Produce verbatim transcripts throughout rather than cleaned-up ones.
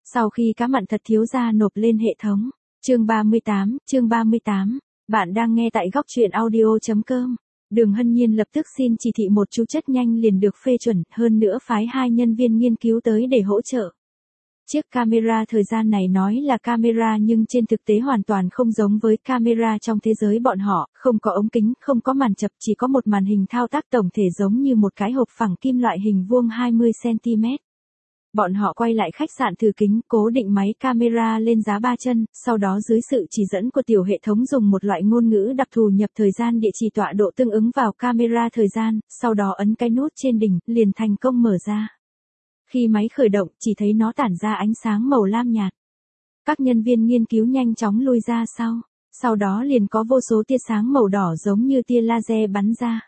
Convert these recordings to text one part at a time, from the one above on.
Sau khi cá mặn thật thiếu gia nộp lên hệ thống. Chương ba mươi tám, chương ba mươi tám. Bạn đang nghe tại góc truyện audio chấm com. Đường Hân Nhiên lập tức xin chỉ thị một chú chất nhanh liền được phê chuẩn, hơn nữa phái hai nhân viên nghiên cứu tới để hỗ trợ. Chiếc camera thời gian này nói là camera nhưng trên thực tế hoàn toàn không giống với camera trong thế giới bọn họ, không có ống kính, không có màn chập, chỉ có một màn hình thao tác tổng thể giống như một cái hộp phẳng kim loại hình vuông hai mươi xăng ti mét. Bọn họ quay lại khách sạn thử kính, cố định máy camera lên giá ba chân, sau đó dưới sự chỉ dẫn của tiểu hệ thống dùng một loại ngôn ngữ đặc thù nhập thời gian địa chỉ tọa độ tương ứng vào camera thời gian, sau đó ấn cái nút trên đỉnh, liền thành công mở ra. Khi máy khởi động, chỉ thấy nó tản ra ánh sáng màu lam nhạt. Các nhân viên nghiên cứu nhanh chóng lui ra sau, sau đó liền có vô số tia sáng màu đỏ giống như tia laser bắn ra.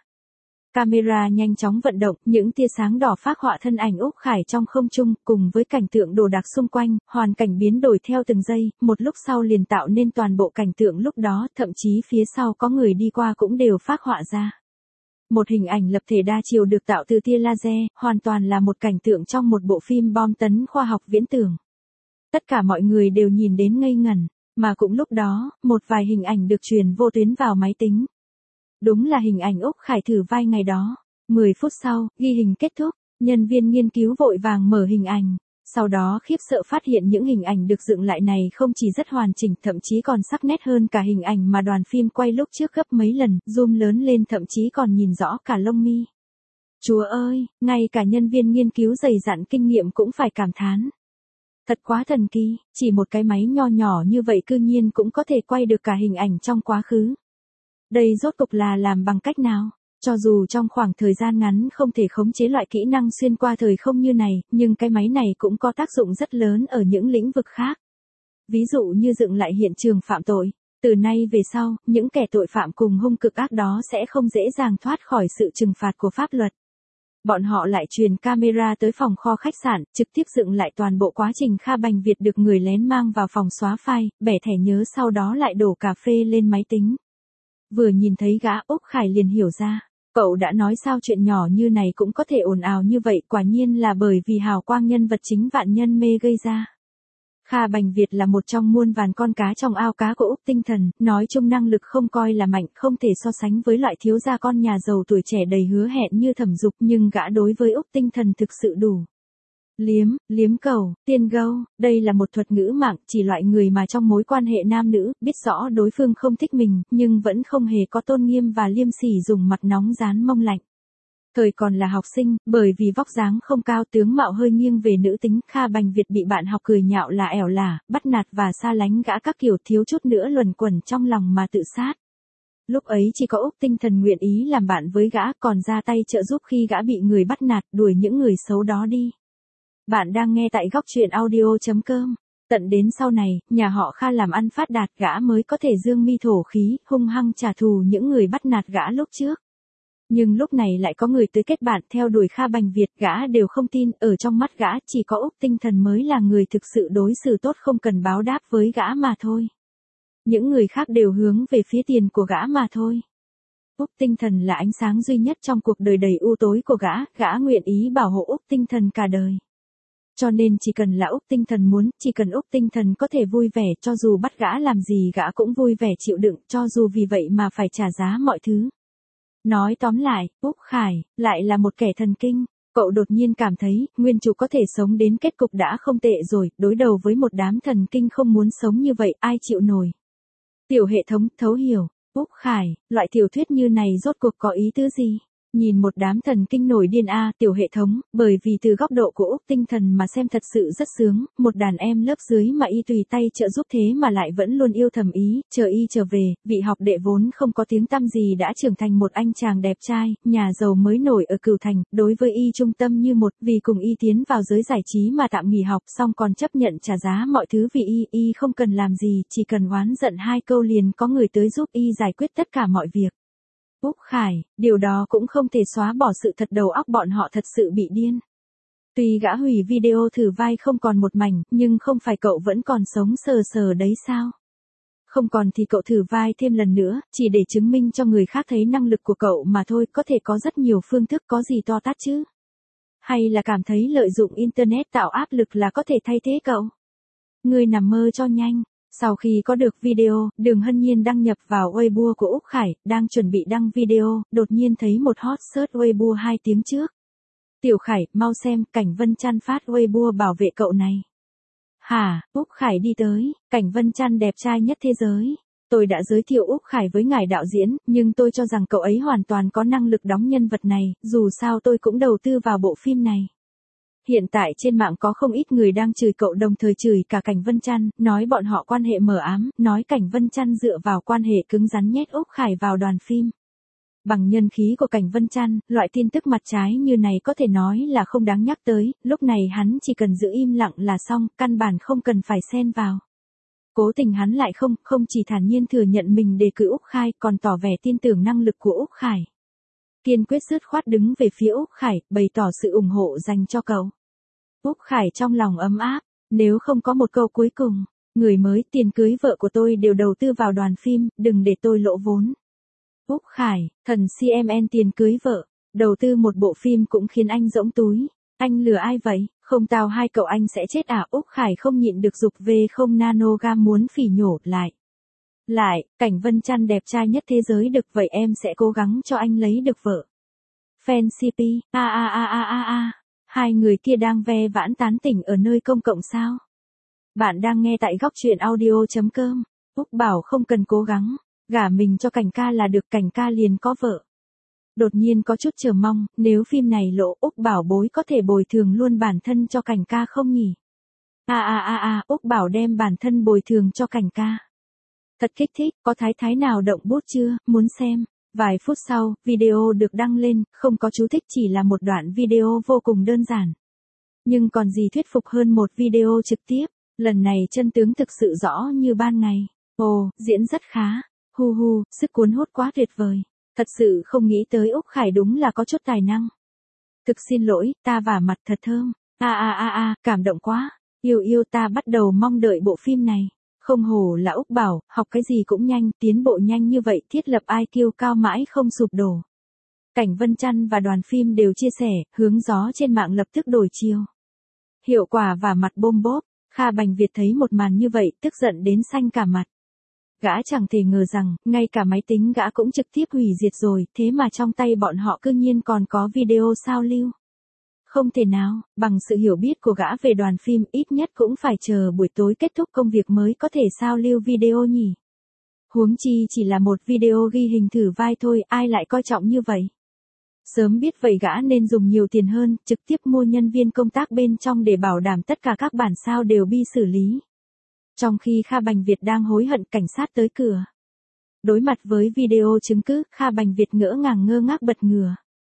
Camera nhanh chóng vận động, những tia sáng đỏ phác họa thân ảnh Úc Khải trong không trung, cùng với cảnh tượng đồ đạc xung quanh, hoàn cảnh biến đổi theo từng giây, một lúc sau liền tạo nên toàn bộ cảnh tượng lúc đó, thậm chí phía sau có người đi qua cũng đều phác họa ra. Một hình ảnh lập thể đa chiều được tạo từ tia laser, hoàn toàn là một cảnh tượng trong một bộ phim bom tấn khoa học viễn tưởng. Tất cả mọi người đều nhìn đến ngây ngẩn, mà cũng lúc đó, một vài hình ảnh được truyền vô tuyến vào máy tính. Đúng là hình ảnh Úc Khải thử vai ngày đó. mười phút sau, ghi hình kết thúc, nhân viên nghiên cứu vội vàng mở hình ảnh. Sau đó khiếp sợ phát hiện những hình ảnh được dựng lại này không chỉ rất hoàn chỉnh, thậm chí còn sắc nét hơn cả hình ảnh mà đoàn phim quay lúc trước gấp mấy lần, zoom lớn lên thậm chí còn nhìn rõ cả lông mi. Chúa ơi, ngay cả nhân viên nghiên cứu dày dặn kinh nghiệm cũng phải cảm thán. Thật quá thần kỳ, chỉ một cái máy nho nhỏ như vậy cư nhiên cũng có thể quay được cả hình ảnh trong quá khứ. Đây rốt cục là làm bằng cách nào? Cho dù trong khoảng thời gian ngắn không thể khống chế loại kỹ năng xuyên qua thời không như này, nhưng cái máy này cũng có tác dụng rất lớn ở những lĩnh vực khác. Ví dụ như dựng lại hiện trường phạm tội. Từ nay về sau, những kẻ tội phạm cùng hung cực ác đó sẽ không dễ dàng thoát khỏi sự trừng phạt của pháp luật. Bọn họ lại truyền camera tới phòng kho khách sạn, trực tiếp dựng lại toàn bộ quá trình Kha Bành Việt được người lén mang vào phòng xóa file, bẻ thẻ nhớ sau đó lại đổ cà phê lên máy tính. Vừa nhìn thấy gã Úc Khải liền hiểu ra, cậu đã nói sao chuyện nhỏ như này cũng có thể ồn ào như vậy, quả nhiên là bởi vì hào quang nhân vật chính vạn nhân mê gây ra. Kha Bành Việt là một trong muôn vàn con cá trong ao cá của Úc Tinh Thần, nói chung năng lực không coi là mạnh, không thể so sánh với loại thiếu gia con nhà giàu tuổi trẻ đầy hứa hẹn như Thẩm Dục, nhưng gã đối với Úc Tinh Thần thực sự đủ. Liếm, liếm cầu, tiên gâu, đây là một thuật ngữ mạng, chỉ loại người mà trong mối quan hệ nam nữ, biết rõ đối phương không thích mình, nhưng vẫn không hề có tôn nghiêm và liêm sỉ dùng mặt nóng dán mông lạnh. Thời còn là học sinh, bởi vì vóc dáng không cao, tướng mạo hơi nghiêng về nữ tính, Kha Bành Việt bị bạn học cười nhạo là ẻo lả, bắt nạt và xa lánh gã các kiểu, thiếu chút nữa luẩn quẩn trong lòng mà tự sát. Lúc ấy chỉ có Úc Tinh Thần nguyện ý làm bạn với gã, còn ra tay trợ giúp khi gã bị người bắt nạt, đuổi những người xấu đó đi. Bạn đang nghe tại góc truyện audio chấm com. Tận đến sau này, nhà họ Kha làm ăn phát đạt, gã mới có thể dương mi thổ khí, hung hăng trả thù những người bắt nạt gã lúc trước. Nhưng lúc này lại có người tới kết bạn theo đuổi Kha Bành Việt, gã đều không tin, ở trong mắt gã chỉ có Úc Tinh Thần mới là người thực sự đối xử tốt không cần báo đáp với gã mà thôi. Những người khác đều hướng về phía tiền của gã mà thôi. Úc Tinh Thần là ánh sáng duy nhất trong cuộc đời đầy u tối của gã, gã nguyện ý bảo hộ Úc Tinh Thần cả đời. Cho nên chỉ cần là Úc Tinh Thần muốn, chỉ cần Úc Tinh Thần có thể vui vẻ, cho dù bắt gã làm gì gã cũng vui vẻ chịu đựng, cho dù vì vậy mà phải trả giá mọi thứ. Nói tóm lại, Úc Khải, lại là một kẻ thần kinh. Cậu đột nhiên cảm thấy, nguyên chủ có thể sống đến kết cục đã không tệ rồi, đối đầu với một đám thần kinh không muốn sống như vậy, ai chịu nổi. Tiểu hệ thống, thấu hiểu. Úc Khải, loại tiểu thuyết như này rốt cuộc có ý tứ gì? Nhìn một đám thần kinh nổi điên a, à, tiểu hệ thống, bởi vì từ góc độ của Úc Tinh Thần mà xem thật sự rất sướng, một đàn em lớp dưới mà y tùy tay trợ giúp thế mà lại vẫn luôn yêu thầm ý, chờ y trở về, vị học đệ vốn không có tiếng tăm gì đã trưởng thành một anh chàng đẹp trai, nhà giàu mới nổi ở Cửu Thành, đối với y trung tâm như một, vì cùng y tiến vào giới giải trí mà tạm nghỉ học xong còn chấp nhận trả giá mọi thứ vì y, y không cần làm gì, chỉ cần oán giận hai câu liền có người tới giúp y giải quyết tất cả mọi việc. Úc Khải, điều đó cũng không thể xóa bỏ sự thật đầu óc bọn họ thật sự bị điên. Tuy gã hủy video thử vai không còn một mảnh, nhưng không phải cậu vẫn còn sống sờ sờ đấy sao? Không còn thì cậu thử vai thêm lần nữa, chỉ để chứng minh cho người khác thấy năng lực của cậu mà thôi, có thể có rất nhiều phương thức, có gì to tát chứ? Hay là cảm thấy lợi dụng Internet tạo áp lực là có thể thay thế cậu? Ngươi nằm mơ cho nhanh. Sau khi có được video, Đường Hân Nhiên đăng nhập vào Weibo của Úc Khải, đang chuẩn bị đăng video, đột nhiên thấy một hot search Weibo hai tiếng trước. Tiểu Khải, mau xem, Cảnh Vân Trăn phát Weibo bảo vệ cậu này. Hả, Úc Khải đi tới, Cảnh Vân Trăn đẹp trai nhất thế giới. Tôi đã giới thiệu Úc Khải với ngài đạo diễn, nhưng tôi cho rằng cậu ấy hoàn toàn có năng lực đóng nhân vật này, dù sao tôi cũng đầu tư vào bộ phim này. Hiện tại trên mạng có không ít người đang chửi cậu đồng thời chửi cả Cảnh Vân Trăn, nói bọn họ quan hệ mờ ám, nói Cảnh Vân Trăn dựa vào quan hệ cứng rắn nhét Úc Khải vào đoàn phim. Bằng nhân khí của Cảnh Vân Trăn, loại tin tức mặt trái như này có thể nói là không đáng nhắc tới, lúc này hắn chỉ cần giữ im lặng là xong, căn bản không cần phải xen vào. Cố tình hắn lại không, không chỉ thản nhiên thừa nhận mình đề cử Úc Khải, còn tỏ vẻ tin tưởng năng lực của Úc Khải. Kiên quyết dứt khoát đứng về phía Úc Khải, bày tỏ sự ủng hộ dành cho cậu. Úc Khải trong lòng ấm áp, nếu không có một câu cuối cùng, người mới tiền cưới vợ của tôi đều đầu tư vào đoàn phim, đừng để tôi lỗ vốn. Úc Khải, thần xê em en tiền cưới vợ, đầu tư một bộ phim cũng khiến anh rỗng túi. Anh lừa ai vậy? Không tao hai cậu anh sẽ chết à? Úc Khải không nhịn được dục về không nanogam muốn phỉ nhổ lại. Lại, Cảnh Vân Trăn đẹp trai nhất thế giới được vậy em sẽ cố gắng cho anh lấy được vợ. Fan xê pê, a a a a a a, hai người kia đang ve vãn tán tỉnh ở nơi công cộng sao? Bạn đang nghe tại góc truyện audio chấm com. Úc bảo không cần cố gắng, gả mình cho Cảnh ca là được, Cảnh ca liền có vợ. Đột nhiên có chút chờ mong, nếu phim này lỗ Úc bảo bối có thể bồi thường luôn bản thân cho Cảnh ca không nhỉ? A a a a, Úc bảo đem bản thân bồi thường cho Cảnh ca. Thật kích thích, có thái thái nào động bút chưa, muốn xem. Vài phút sau, video được đăng lên, không có chú thích, chỉ là một đoạn video vô cùng đơn giản. Nhưng còn gì thuyết phục hơn một video trực tiếp, lần này chân tướng thực sự rõ như ban ngày. Ồ, diễn rất khá, hu hu, sức cuốn hút quá tuyệt vời. Thật sự không nghĩ tới Úc Khải đúng là có chút tài năng. Thực xin lỗi, ta vả mặt thật thơm. A a a a, cảm động quá. Yêu yêu, ta bắt đầu mong đợi bộ phim này. Không hổ là Úc bảo, học cái gì cũng nhanh, tiến bộ nhanh như vậy, thiết lập i kiu cao mãi không sụp đổ. Cảnh Vân Trăn và đoàn phim đều chia sẻ, hướng gió trên mạng lập tức đổi chiều. Hiệu quả và mặt bôm bốp, Kha Bành Việt thấy một màn như vậy, tức giận đến xanh cả mặt. Gã chẳng thể ngờ rằng, ngay cả máy tính gã cũng trực tiếp hủy diệt rồi, thế mà trong tay bọn họ cư nhiên còn có video sao lưu. Không thể nào, bằng sự hiểu biết của gã về đoàn phim ít nhất cũng phải chờ buổi tối kết thúc công việc mới có thể sao lưu video nhỉ. Huống chi chỉ là một video ghi hình thử vai thôi, ai lại coi trọng như vậy. Sớm biết vậy gã nên dùng nhiều tiền hơn, trực tiếp mua nhân viên công tác bên trong để bảo đảm tất cả các bản sao đều bi xử lý. Trong khi Kha Bành Việt đang hối hận, cảnh sát tới cửa. Đối mặt với video chứng cứ, Kha Bành Việt ngỡ ngàng ngơ ngác bật ngửa.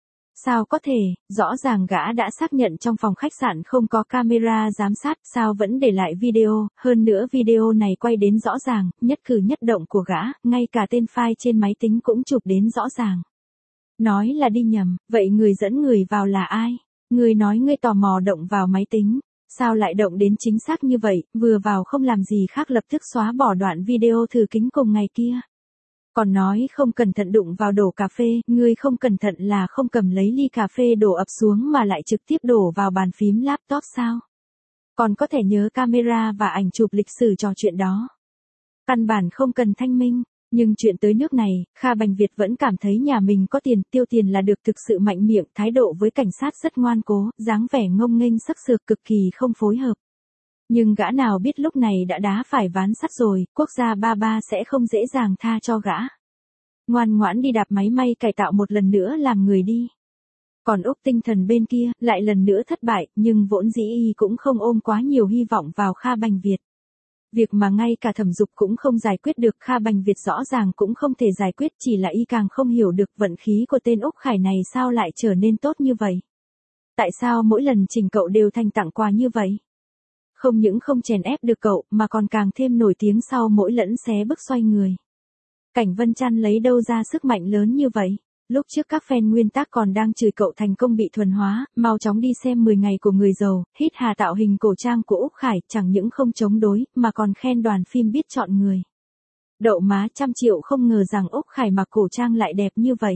Sao có thể, rõ ràng gã đã xác nhận trong phòng khách sạn không có camera giám sát, sao vẫn để lại video, hơn nữa video này quay đến rõ ràng, nhất cử nhất động của gã, ngay cả tên file trên máy tính cũng chụp đến rõ ràng. Nói là đi nhầm, vậy người dẫn người vào là ai? Người nói ngươi tò mò động vào máy tính, sao lại động đến chính xác như vậy, vừa vào không làm gì khác lập tức xóa bỏ đoạn video thử kính cùng ngày kia. Còn nói không cẩn thận đụng vào đổ cà phê, ngươi không cẩn thận là không cầm lấy ly cà phê đổ ập xuống mà lại trực tiếp đổ vào bàn phím laptop sao? Còn có thể nhớ camera và ảnh chụp lịch sử trò chuyện đó. Căn bản không cần thanh minh, nhưng chuyện tới nước này, Kha Bành Việt vẫn cảm thấy nhà mình có tiền, tiêu tiền là được, thực sự mạnh miệng, thái độ với cảnh sát rất ngoan cố, dáng vẻ ngông nghênh sắc sược cực kỳ không phối hợp. Nhưng gã nào biết lúc này đã đá phải ván sắt rồi, quốc gia ba ba sẽ không dễ dàng tha cho gã. Ngoan ngoãn đi đạp máy may cải tạo một lần nữa làm người đi. Còn Úc Tinh Thần bên kia, lại lần nữa thất bại, nhưng vốn dĩ y cũng không ôm quá nhiều hy vọng vào Kha Bành Việt. Việc mà ngay cả Thẩm Dục cũng không giải quyết được, Kha Bành Việt rõ ràng cũng không thể giải quyết, chỉ là y càng không hiểu được vận khí của tên Úc Khải này sao lại trở nên tốt như vậy. Tại sao mỗi lần trình cậu đều thành tặng quà như vậy? Không những không chèn ép được cậu, mà còn càng thêm nổi tiếng sau mỗi lẫn xé bức xoay người. Cảnh Vân Trăn lấy đâu ra sức mạnh lớn như vậy? Lúc trước các fan nguyên tác còn đang chửi cậu thành công bị thuần hóa, mau chóng đi xem mười ngày của người giàu, hít hà tạo hình cổ trang của Úc Khải, chẳng những không chống đối, mà còn khen đoàn phim biết chọn người. Đậu má, trăm triệu không ngờ rằng Úc Khải mặc cổ trang lại đẹp như vậy.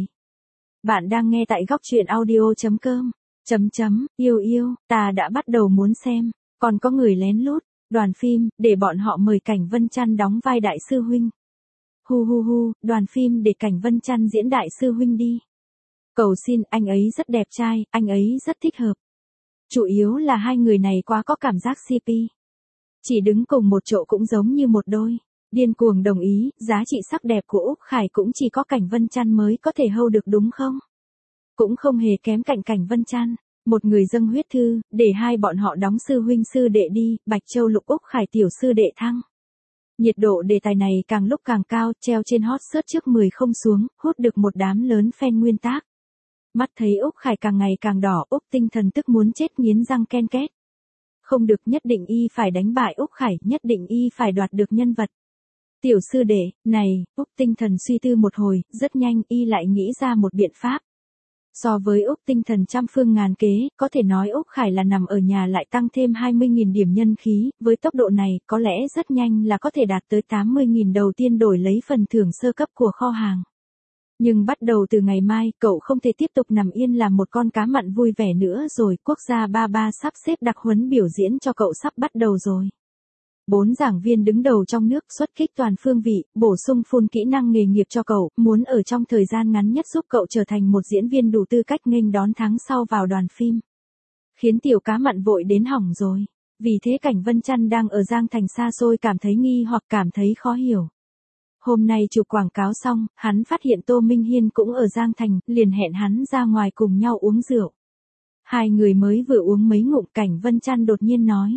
Bạn đang nghe tại góc truyện audio chấm com. Chấm chấm, yêu yêu, ta đã bắt đầu muốn xem, còn có người lén lút. Đoàn phim, để bọn họ mời Cảnh Vân Trăn đóng vai đại sư huynh. Hu hu hu, đoàn phim để Cảnh Vân Trăn diễn đại sư huynh đi. Cầu xin, anh ấy rất đẹp trai, anh ấy rất thích hợp. Chủ yếu là hai người này quá có cảm giác xê pê. Chỉ đứng cùng một chỗ cũng giống như một đôi. Điên cuồng đồng ý, giá trị sắc đẹp của Úc Khải cũng chỉ có Cảnh Vân Trăn mới có thể hold được đúng không? Cũng không hề kém cạnh Cảnh Vân Trăn. Một người dâng huyết thư, để hai bọn họ đóng sư huynh sư đệ đi, Bạch Châu Lục Úc Khải tiểu sư đệ thăng. Nhiệt độ đề tài này càng lúc càng cao, treo trên hot search trước mười không xuống, hút được một đám lớn fan nguyên tác. Mắt thấy Úc Khải càng ngày càng đỏ, Úc Tinh Thần tức muốn chết nghiến răng ken két. Không được, nhất định y phải đánh bại Úc Khải, nhất định y phải đoạt được nhân vật. Tiểu sư đệ, này, Úc Tinh Thần suy tư một hồi, rất nhanh y lại nghĩ ra một biện pháp. So với Úc Tinh Thần trăm phương ngàn kế, có thể nói Úc Khải là nằm ở nhà lại tăng thêm hai mươi nghìn điểm nhân khí, với tốc độ này, có lẽ rất nhanh là có thể đạt tới tám mươi nghìn đầu tiên đổi lấy phần thưởng sơ cấp của kho hàng. Nhưng bắt đầu từ ngày mai, cậu không thể tiếp tục nằm yên làm một con cá mặn vui vẻ nữa rồi, quốc gia ba ba sắp xếp đặc huấn biểu diễn cho cậu sắp bắt đầu rồi. Bốn giảng viên đứng đầu trong nước xuất kích toàn phương vị, bổ sung full kỹ năng nghề nghiệp cho cậu, muốn ở trong thời gian ngắn nhất giúp cậu trở thành một diễn viên đủ tư cách nghênh đón tháng sau vào đoàn phim. Khiến tiểu cá mặn vội đến hỏng rồi. Vì thế Cảnh Vân Trăn đang ở Giang Thành xa xôi cảm thấy nghi hoặc cảm thấy khó hiểu. Hôm nay chụp quảng cáo xong, hắn phát hiện Tô Minh Hiên cũng ở Giang Thành, liền hẹn hắn ra ngoài cùng nhau uống rượu. Hai người mới vừa uống mấy ngụm, Cảnh Vân Trăn đột nhiên nói.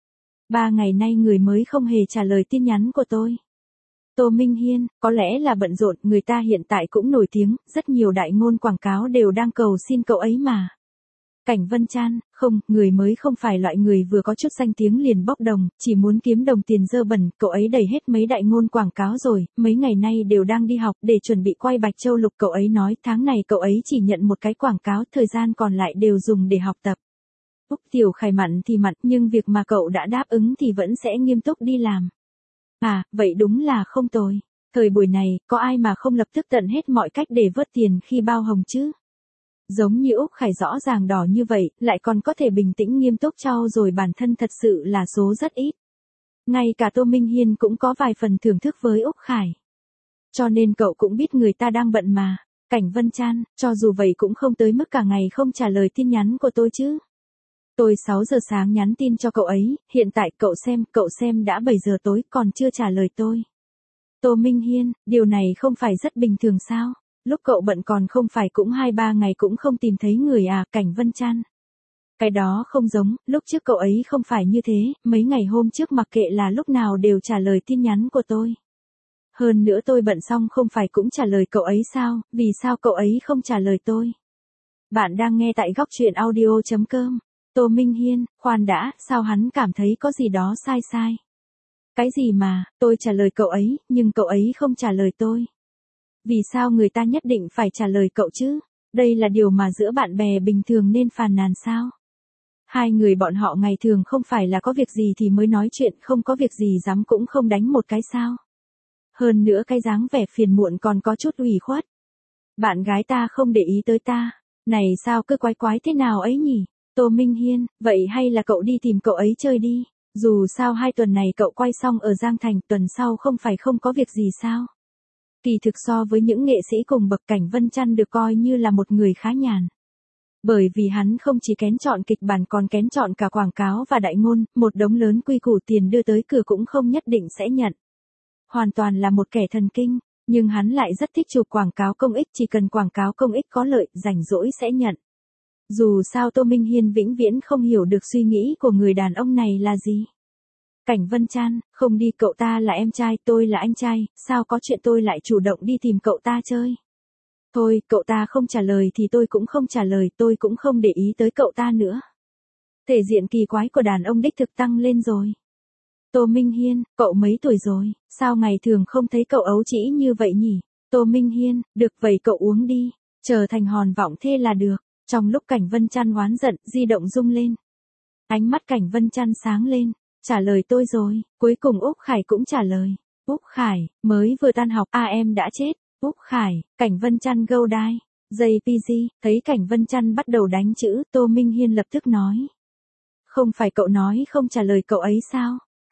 Ba ngày nay người mới không hề trả lời tin nhắn của tôi. Tô Minh Hiên, có lẽ là bận rộn, người ta hiện tại cũng nổi tiếng, rất nhiều đại ngôn quảng cáo đều đang cầu xin cậu ấy mà. Cảnh Vân Trăn, không, người mới không phải loại người vừa có chút danh tiếng liền bốc đồng, chỉ muốn kiếm đồng tiền dơ bẩn, cậu ấy đầy hết mấy đại ngôn quảng cáo rồi, mấy ngày nay đều đang đi học để chuẩn bị quay Bạch Châu Lục, cậu ấy nói tháng này cậu ấy chỉ nhận một cái quảng cáo, thời gian còn lại đều dùng để học tập. Úc Tiểu Khải mặn thì mặn, nhưng việc mà cậu đã đáp ứng thì vẫn sẽ nghiêm túc đi làm. À, vậy đúng là không tồi. Thời buổi này, có ai mà không lập tức tận hết mọi cách để vớt tiền khi bao hồng chứ? Giống như Úc Khải rõ ràng đỏ như vậy, lại còn có thể bình tĩnh nghiêm túc trau dồi bản thân thật sự là số rất ít. Ngay cả Tô Minh Hiên cũng có vài phần thưởng thức với Úc Khải. Cho nên cậu cũng biết người ta đang bận mà. Cảnh Vân Trăn, cho dù vậy cũng không tới mức cả ngày không trả lời tin nhắn của tôi chứ. Tôi sáu giờ sáng nhắn tin cho cậu ấy, hiện tại cậu xem, cậu xem đã bảy giờ tối còn chưa trả lời tôi. Tô Minh Hiên, điều này không phải rất bình thường sao? Lúc cậu bận còn không phải cũng hai ba ngày cũng không tìm thấy người à, Cảnh Vân Trăn. Cái đó không giống, lúc trước cậu ấy không phải như thế, mấy ngày hôm trước mặc kệ là lúc nào đều trả lời tin nhắn của tôi. Hơn nữa tôi bận xong không phải cũng trả lời cậu ấy sao, vì sao cậu ấy không trả lời tôi? Bạn đang nghe tại góc truyện audio chấm com. Tô Minh Hiên, khoan đã, sao hắn cảm thấy có gì đó sai sai? Cái gì mà, tôi trả lời cậu ấy, nhưng cậu ấy không trả lời tôi. Vì sao người ta nhất định phải trả lời cậu chứ? Đây là điều mà giữa bạn bè bình thường nên phàn nàn sao? Hai người bọn họ ngày thường không phải là có việc gì thì mới nói chuyện, không có việc gì dám cũng không đánh một cái sao? Hơn nữa cái dáng vẻ phiền muộn còn có chút ủy khuất. Bạn gái ta không để ý tới ta, này sao cứ quái quái thế nào ấy nhỉ? Tô Minh Hiên, vậy hay là cậu đi tìm cậu ấy chơi đi, dù sao hai tuần này cậu quay xong ở Giang Thành, tuần sau không phải không có việc gì sao? Kỳ thực so với những nghệ sĩ cùng bậc, Cảnh Vân Trăn được coi như là một người khá nhàn. Bởi vì hắn không chỉ kén chọn kịch bản còn kén chọn cả quảng cáo và đại ngôn, một đống lớn quy củ tiền đưa tới cửa cũng không nhất định sẽ nhận. Hoàn toàn là một kẻ thần kinh, nhưng hắn lại rất thích chụp quảng cáo công ích, chỉ cần quảng cáo công ích có lợi, rảnh rỗi sẽ nhận. Dù sao Tô Minh Hiên vĩnh viễn không hiểu được suy nghĩ của người đàn ông này là gì. Cảnh Vân Trăn, không đi, cậu ta là em trai, tôi là anh trai, sao có chuyện tôi lại chủ động đi tìm cậu ta chơi? Thôi, cậu ta không trả lời thì tôi cũng không trả lời, tôi cũng không để ý tới cậu ta nữa. Thể diện kỳ quái của đàn ông đích thực tăng lên rồi. Tô Minh Hiên, cậu mấy tuổi rồi, sao ngày thường không thấy cậu ấu trĩ như vậy nhỉ? Tô Minh Hiên, được vậy cậu uống đi, trở thành hòn vọng thê là được. Trong lúc Cảnh Vân Trăn oán giận, di động rung lên. Ánh mắt Cảnh Vân Trăn sáng lên, trả lời tôi rồi, cuối cùng Úc Khải cũng trả lời. Úc Khải, mới vừa tan học, à em đã chết. Úc Khải, Cảnh Vân Trăn gâu đai. gi pê giê, thấy Cảnh Vân Trăn bắt đầu đánh chữ, Tô Minh Hiên lập tức nói. Không phải cậu nói không trả lời cậu ấy sao?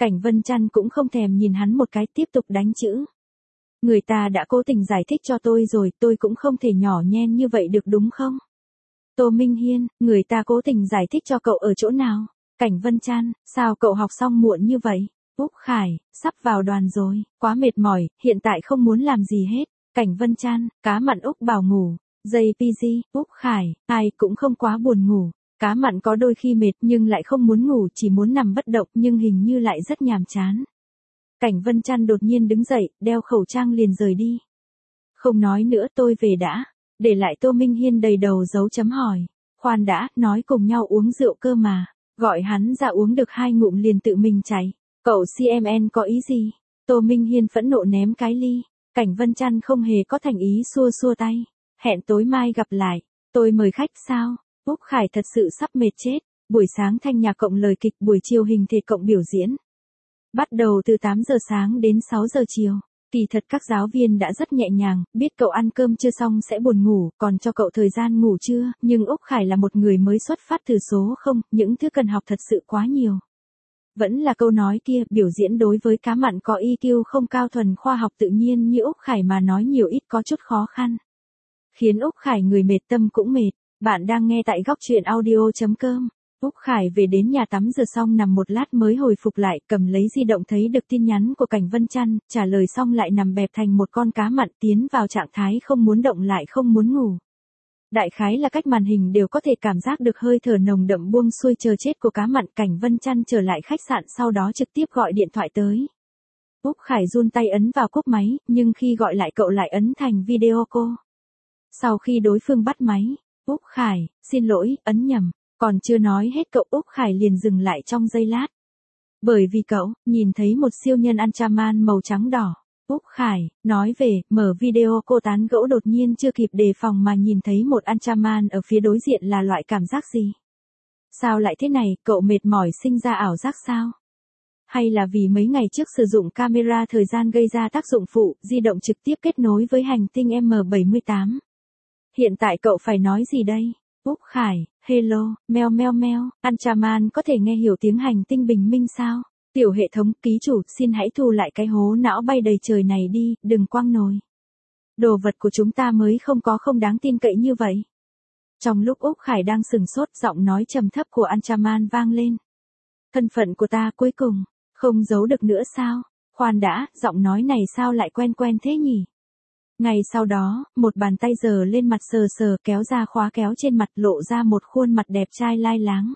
Cảnh Vân Trăn cũng không thèm nhìn hắn một cái, tiếp tục đánh chữ. Người ta đã cố tình giải thích cho tôi rồi, tôi cũng không thể nhỏ nhen như vậy được đúng không? Tô Minh Hiên, người ta cố tình giải thích cho cậu ở chỗ nào? Cảnh Vân Trăn, sao cậu học xong muộn như vậy? Úc Khải, sắp vào đoàn rồi, quá mệt mỏi, hiện tại không muốn làm gì hết. Cảnh Vân Trăn, cá mặn Úc bảo ngủ. gi pê giê, Úc Khải, ai cũng không quá buồn ngủ. Cá mặn có đôi khi mệt nhưng lại không muốn ngủ, chỉ muốn nằm bất động nhưng hình như lại rất nhàm chán. Cảnh Vân Trăn đột nhiên đứng dậy, đeo khẩu trang liền rời đi. Không nói nữa, tôi về đã. Để lại Tô Minh Hiên đầy đầu dấu chấm hỏi. Khoan đã, nói cùng nhau uống rượu cơ mà. Gọi hắn ra uống được hai ngụm liền tự mình chạy. Cậu xê em en có ý gì? Tô Minh Hiên phẫn nộ ném cái ly. Cảnh Vân Trăn không hề có thành ý xua xua tay. Hẹn tối mai gặp lại. Tôi mời khách sao? Úc Khải thật sự sắp mệt chết. Buổi sáng thanh nhạc cộng lời kịch, buổi chiều hình thể cộng biểu diễn. Bắt đầu từ tám giờ sáng đến sáu giờ chiều. Kỳ thật các giáo viên đã rất nhẹ nhàng, biết cậu ăn cơm chưa xong sẽ buồn ngủ, còn cho cậu thời gian ngủ trưa, nhưng Úc Khải là một người mới xuất phát từ số không, những thứ cần học thật sự quá nhiều. Vẫn là câu nói kia, biểu diễn đối với cá mặn có i kiu không cao thuần khoa học tự nhiên như Úc Khải mà nói nhiều ít có chút khó khăn. Khiến Úc Khải người mệt tâm cũng mệt. Bạn đang nghe tại góc truyện audio chấm com. Úc Khải về đến nhà tắm rửa xong nằm một lát mới hồi phục lại, cầm lấy di động thấy được tin nhắn của Cảnh Vân Trăn, trả lời xong lại nằm bẹp thành một con cá mặn, tiến vào trạng thái không muốn động lại không muốn ngủ. Đại khái là cách màn hình đều có thể cảm giác được hơi thở nồng đậm buông xuôi chờ chết của cá mặn. Cảnh Vân Trăn trở lại khách sạn sau đó trực tiếp gọi điện thoại tới. Úc Khải run tay ấn vào cúp máy, nhưng khi gọi lại cậu lại ấn thành video call. Sau khi đối phương bắt máy, Úc Khải, xin lỗi, ấn nhầm. Còn chưa nói hết cậu Úc Khải liền dừng lại trong giây lát. Bởi vì cậu, nhìn thấy một siêu nhân Ultraman màu trắng đỏ. Úc Khải, nói về, mở video cô tán gẫu đột nhiên chưa kịp đề phòng mà nhìn thấy một Ultraman ở phía đối diện là loại cảm giác gì? Sao lại thế này, cậu mệt mỏi sinh ra ảo giác sao? Hay là vì mấy ngày trước sử dụng camera thời gian gây ra tác dụng phụ, di động trực tiếp kết nối với hành tinh M bảy mươi tám? Hiện tại cậu phải nói gì đây? Úc Khải, hello, meo meo meo, Ultraman có thể nghe hiểu tiếng hành tinh bình minh sao? Tiểu hệ thống, ký chủ, xin hãy thu lại cái hố não bay đầy trời này đi, đừng quăng nồi. Đồ vật của chúng ta mới không có không đáng tin cậy như vậy. Trong lúc Úc Khải đang sừng sốt, giọng nói trầm thấp của Ultraman vang lên. Thân phận của ta cuối cùng, không giấu được nữa sao? Khoan đã, giọng nói này sao lại quen quen thế nhỉ? Ngày sau đó, một bàn tay giơ lên mặt sờ sờ kéo ra khóa kéo trên mặt lộ ra một khuôn mặt đẹp trai lai láng.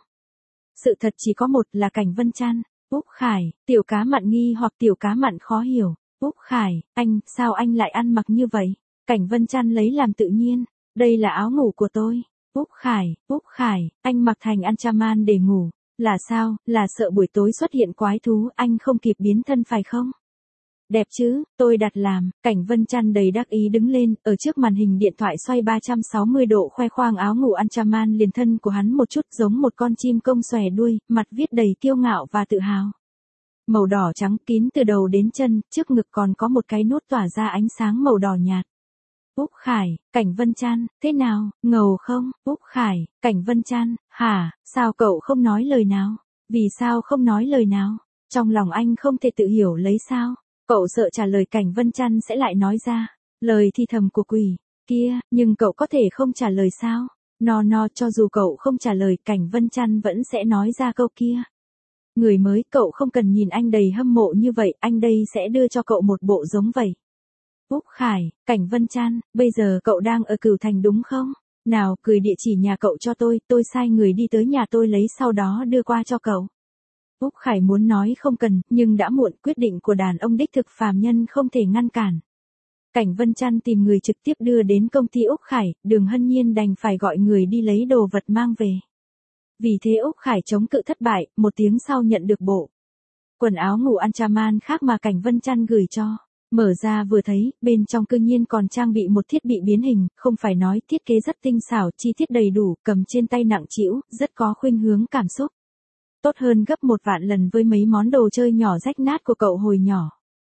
Sự thật chỉ có một là Cảnh Vân Trăn. Úc Khải, tiểu cá mặn nghi hoặc tiểu cá mặn khó hiểu. Úc Khải, anh, sao anh lại ăn mặc như vậy? Cảnh Vân Trăn lấy làm tự nhiên. Đây là áo ngủ của tôi. Úc Khải, Úc Khải, anh mặc thành Ultraman để ngủ. Là sao, là sợ buổi tối xuất hiện quái thú anh không kịp biến thân phải không? Đẹp chứ, tôi đặt làm. Cảnh Vân Trăn đầy đắc ý đứng lên, ở trước màn hình điện thoại xoay ba trăm sáu mươi độ khoe khoang áo ngủ Ultraman liền thân của hắn một chút giống một con chim công xòe đuôi, mặt viết đầy kiêu ngạo và tự hào. Màu đỏ trắng kín từ đầu đến chân, trước ngực còn có một cái nút tỏa ra ánh sáng màu đỏ nhạt. Úc Khải, Cảnh Vân Trăn, thế nào, ngầu không? Úc Khải, Cảnh Vân Trăn, hả, sao cậu không nói lời nào? Vì sao không nói lời nào? Trong lòng anh không thể tự hiểu lấy sao? Cậu sợ trả lời Cảnh Vân Trăn sẽ lại nói ra lời thì thầm của quỷ kia, nhưng cậu có thể không trả lời sao? No no, cho dù cậu không trả lời, Cảnh Vân Trăn vẫn sẽ nói ra câu kia. Người mới, cậu không cần nhìn anh đầy hâm mộ như vậy, anh đây sẽ đưa cho cậu một bộ giống vậy. Úc Khải, Cảnh Vân Trăn, bây giờ cậu đang ở Cửu Thành đúng không? Nào, gửi địa chỉ nhà cậu cho tôi, tôi sai người đi tới nhà tôi lấy sau đó đưa qua cho cậu. Úc Khải muốn nói không cần, nhưng đã muộn, quyết định của đàn ông đích thực phàm nhân không thể ngăn cản. Cảnh Vân Trăn tìm người trực tiếp đưa đến công ty Úc Khải, Đường Hân Nhiên đành phải gọi người đi lấy đồ vật mang về. Vì thế Úc Khải chống cự thất bại, một tiếng sau nhận được bộ quần áo ngủ Ultraman khác mà Cảnh Vân Trăn gửi cho. Mở ra vừa thấy, bên trong cư nhiên còn trang bị một thiết bị biến hình, không phải nói thiết kế rất tinh xảo, chi tiết đầy đủ, cầm trên tay nặng trĩu, rất có khuynh hướng cảm xúc. Tốt hơn gấp một vạn lần với mấy món đồ chơi nhỏ rách nát của cậu hồi nhỏ.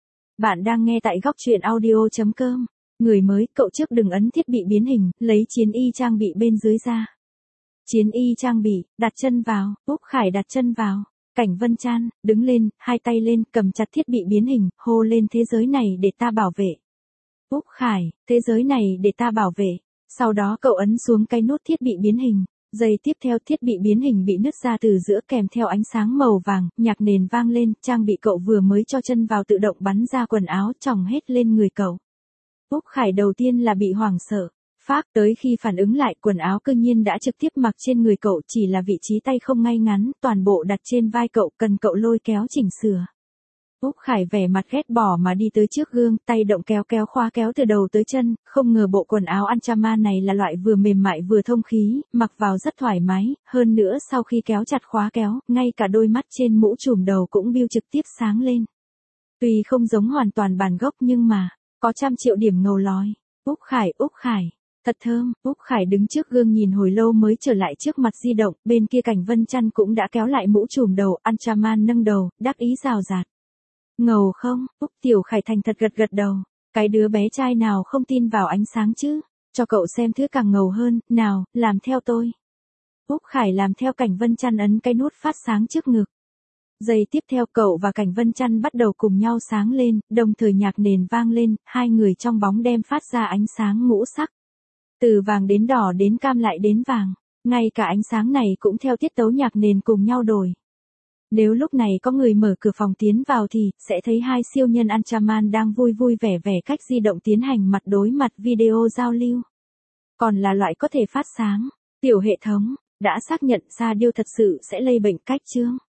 Bạn đang nghe tại góc truyện audio chấm com. Người mới, cậu trước đừng ấn thiết bị biến hình, lấy chiến y trang bị bên dưới ra. Chiến y trang bị, đặt chân vào, Úc Khải đặt chân vào. Cảnh Vân Trăn, đứng lên, hai tay lên, cầm chặt thiết bị biến hình, hô lên thế giới này để ta bảo vệ. Úc Khải, thế giới này để ta bảo vệ. Sau đó cậu ấn xuống cái nút thiết bị biến hình. Giây tiếp theo thiết bị biến hình bị nứt ra từ giữa kèm theo ánh sáng màu vàng, nhạc nền vang lên, trang bị cậu vừa mới cho chân vào tự động bắn ra quần áo tròng hết lên người cậu. Úc Khải đầu tiên là bị hoảng sợ. Phác tới khi phản ứng lại quần áo cư nhiên đã trực tiếp mặc trên người cậu, chỉ là vị trí tay không ngay ngắn, toàn bộ đặt trên vai cậu, cần cậu lôi kéo chỉnh sửa. Úc Khải vẻ mặt ghét bỏ mà đi tới trước gương, tay động kéo kéo khóa kéo từ đầu tới chân, không ngờ bộ quần áo Anchama này là loại vừa mềm mại vừa thông khí, mặc vào rất thoải mái, hơn nữa sau khi kéo chặt khóa kéo, ngay cả đôi mắt trên mũ trùm đầu cũng biu trực tiếp sáng lên. Tuy không giống hoàn toàn bản gốc nhưng mà, có trăm triệu điểm ngầu lói. Úc Khải, Úc Khải. Thật thơm, Úc Khải đứng trước gương nhìn hồi lâu mới trở lại trước mặt di động, bên kia Cảnh Vân Trăn cũng đã kéo lại mũ trùm đầu, Anchaman nâng đầu, đắc ý rào rạt. Ngầu không, Úc Tiểu Khải thành thật gật gật đầu, cái đứa bé trai nào không tin vào ánh sáng chứ, cho cậu xem thứ càng ngầu hơn, nào, làm theo tôi. Úc Khải làm theo Cảnh Vân Trăn ấn cái nút phát sáng trước ngực. Giây tiếp theo cậu và Cảnh Vân Trăn bắt đầu cùng nhau sáng lên, đồng thời nhạc nền vang lên, hai người trong bóng đêm phát ra ánh sáng ngũ sắc. Từ vàng đến đỏ đến cam lại đến vàng, ngay cả ánh sáng này cũng theo tiết tấu nhạc nền cùng nhau đổi. Nếu lúc này có người mở cửa phòng tiến vào thì sẽ thấy hai siêu nhân Anchaman đang vui vui vẻ vẻ cách di động tiến hành mặt đối mặt video giao lưu. Còn là loại có thể phát sáng, tiểu hệ thống, đã xác nhận Sa Điêu thật sự sẽ lây bệnh cách chương.